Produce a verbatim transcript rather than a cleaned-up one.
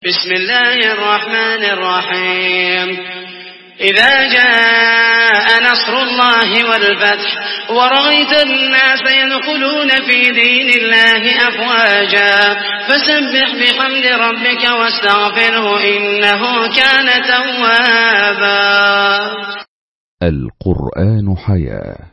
بسم الله الرحمن الرحيم إذا جاء نصر الله والفتح ورأيت الناس يدخلون في دين الله أفواجا فسبح بحمد ربك واستغفره إنه كان توابا. القرآن حياة.